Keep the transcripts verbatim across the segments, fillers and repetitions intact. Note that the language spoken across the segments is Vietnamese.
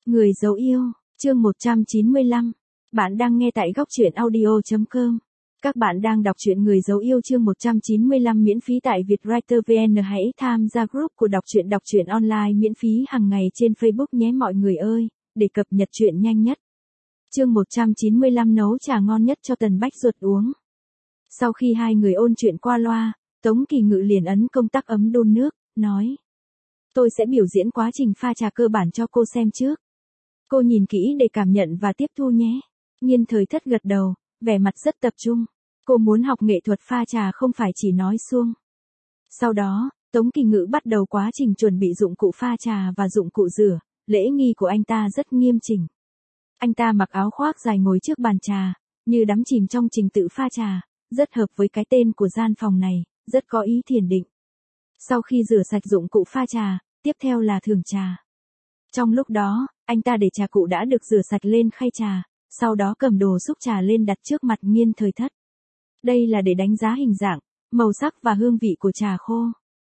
Người dấu yêu, chương một trăm chín mươi lăm. Bạn đang nghe tại góc truyện audio chấm com. Các bạn đang đọc truyện Người dấu yêu chương một trăm chín mươi lăm miễn phí tại Vietwriter vê en. Hãy tham gia group của đọc truyện đọc truyện online miễn phí hàng ngày trên Facebook nhé mọi người ơi, để cập nhật truyện nhanh nhất. Chương một trăm chín mươi lăm nấu trà ngon nhất cho Tần Bách Duật uống. Sau khi hai người ôn chuyện qua loa, Tống Kỳ Ngự liền ấn công tắc ấm đun nước, nói: Tôi sẽ biểu diễn quá trình pha trà cơ bản cho cô xem trước. Cô nhìn kỹ để cảm nhận và tiếp thu nhé. Nhiên Thời Thất gật đầu, vẻ mặt rất tập trung. Cô muốn học nghệ thuật pha trà không phải chỉ nói suông. Sau đó, Tống Kỳ Ngự bắt đầu quá trình chuẩn bị dụng cụ pha trà và dụng cụ rửa. Lễ nghi của anh ta rất nghiêm chỉnh. Anh ta mặc áo khoác dài ngồi trước bàn trà, như đắm chìm trong trình tự pha trà, rất hợp với cái tên của gian phòng này, rất có ý thiền định. Sau khi rửa sạch dụng cụ pha trà, tiếp theo là thưởng trà. Trong lúc đó, anh ta để trà cụ đã được rửa sạch lên khay trà, sau đó cầm đồ xúc trà lên đặt trước mặt Nhiên Thời Thất. Đây là để đánh giá hình dạng, màu sắc và hương vị của trà khô.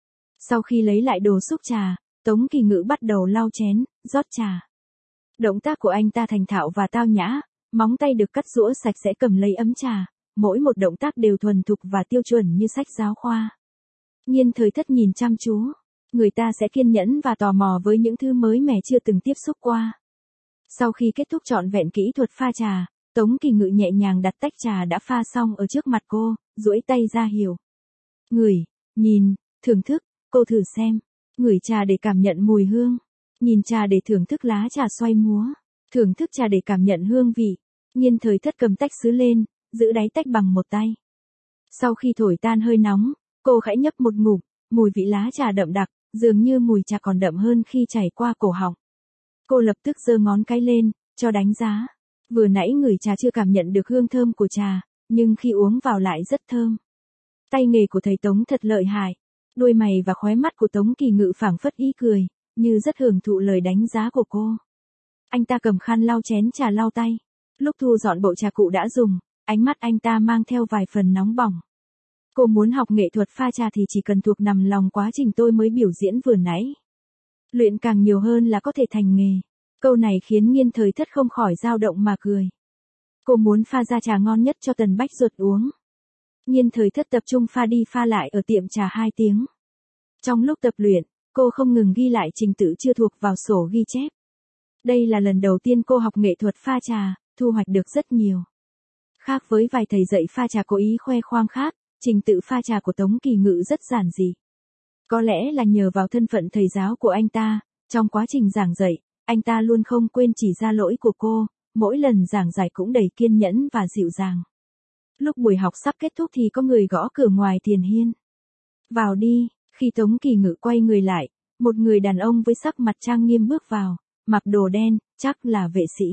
Sau khi lấy lại đồ xúc trà, Tống Kỳ Ngự bắt đầu lau chén, rót trà. Động tác của anh ta thành thạo và tao nhã, móng tay được cắt rũa sạch sẽ cầm lấy ấm trà, mỗi một động tác đều thuần thục và tiêu chuẩn như sách giáo khoa. Nhiên Thời Thất nhìn chăm chú, người ta sẽ kiên nhẫn và tò mò với những thứ mới mẻ chưa từng tiếp xúc qua. Sau khi kết thúc trọn vẹn kỹ thuật pha trà, Tống Kỳ Ngự nhẹ nhàng đặt tách trà đã pha xong ở trước mặt cô, duỗi tay ra hiệu. Ngửi, nhìn, thưởng thức, cô thử xem. Ngửi trà để cảm nhận mùi hương. Nhìn trà để thưởng thức lá trà xoay múa. Thưởng thức trà để cảm nhận hương vị. Nhiên Thời Thất cầm tách sứ lên, giữ đáy tách bằng một tay. Sau khi thổi tan hơi nóng, cô khẽ nhấp một ngụm, mùi vị lá trà đậm đặc, dường như mùi trà còn đậm hơn khi chảy qua cổ họng. Cô lập tức giơ ngón cái lên, cho đánh giá. Vừa nãy ngửi trà chưa cảm nhận được hương thơm của trà, nhưng khi uống vào lại rất thơm. Tay nghề của thầy Tống thật lợi hại. Đuôi mày và khóe mắt của Tống Kỳ Ngự phảng phất ý cười, như rất hưởng thụ lời đánh giá của cô. Anh ta cầm khăn lau chén trà lau tay. Lúc thu dọn bộ trà cụ đã dùng, ánh mắt anh ta mang theo vài phần nóng bỏng. Cô muốn học nghệ thuật pha trà thì chỉ cần thuộc nằm lòng quá trình tôi mới biểu diễn vừa nãy. Luyện càng nhiều hơn là có thể thành nghề. Câu này khiến Nhiên Thời Thất không khỏi dao động mà cười. Cô muốn pha ra trà ngon nhất cho Tần Bách Duật uống. Nhiên Thời Thất tập trung pha đi pha lại ở tiệm trà hai tiếng. Trong lúc tập luyện, cô không ngừng ghi lại trình tự chưa thuộc vào sổ ghi chép. Đây là lần đầu tiên cô học nghệ thuật pha trà, thu hoạch được rất nhiều. Khác với vài thầy dạy pha trà cố ý khoe khoang khác, trình tự pha trà của Tống Kỳ Ngự rất giản dị. Có lẽ là nhờ vào thân phận thầy giáo của anh ta, trong quá trình giảng dạy, anh ta luôn không quên chỉ ra lỗi của cô, mỗi lần giảng giải cũng đầy kiên nhẫn và dịu dàng. Lúc buổi học sắp kết thúc thì có người gõ cửa ngoài thiền hiên. Vào đi, khi Tống Kỳ Ngự quay người lại, một người đàn ông với sắc mặt trang nghiêm bước vào, mặc đồ đen, chắc là vệ sĩ.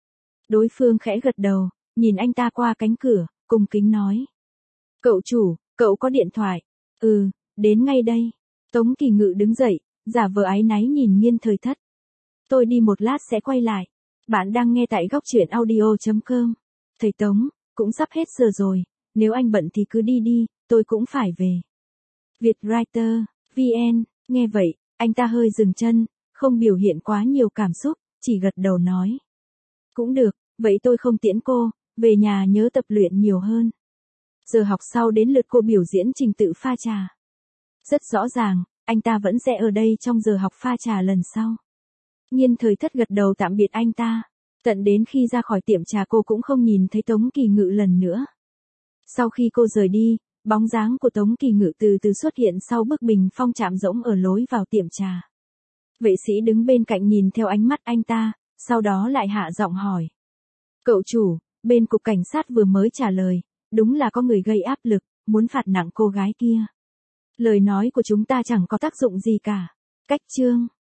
Đối phương khẽ gật đầu, nhìn anh ta qua cánh cửa, cung kính nói. Cậu chủ, cậu có điện thoại? Ừ, đến ngay đây. Tống Kỳ Ngự đứng dậy, giả vờ áy náy nhìn Nhiên Thời Thất. Tôi đi một lát sẽ quay lại. Bạn đang nghe tại góc truyện audio chấm com. Thầy Tống, cũng sắp hết giờ rồi, nếu anh bận thì cứ đi đi, tôi cũng phải về. Vietwriter, vê en, nghe vậy, anh ta hơi dừng chân, không biểu hiện quá nhiều cảm xúc, chỉ gật đầu nói. Cũng được, vậy tôi không tiễn cô, về nhà nhớ tập luyện nhiều hơn. Giờ học sau đến lượt cô biểu diễn trình tự pha trà. Rất rõ ràng, anh ta vẫn sẽ ở đây trong giờ học pha trà lần sau. Nhiên Thời Thất gật đầu tạm biệt anh ta. Tận đến khi ra khỏi tiệm trà cô cũng không nhìn thấy Tống Kỳ Ngự lần nữa. Sau khi cô rời đi, bóng dáng của Tống Kỳ Ngự từ từ xuất hiện sau bức bình phong chạm rỗng ở lối vào tiệm trà. Vệ sĩ đứng bên cạnh nhìn theo ánh mắt anh ta, sau đó lại hạ giọng hỏi. Cậu chủ, bên cục cảnh sát vừa mới trả lời, đúng là có người gây áp lực, muốn phạt nặng cô gái kia. Lời nói của chúng ta chẳng có tác dụng gì cả. Cách chương.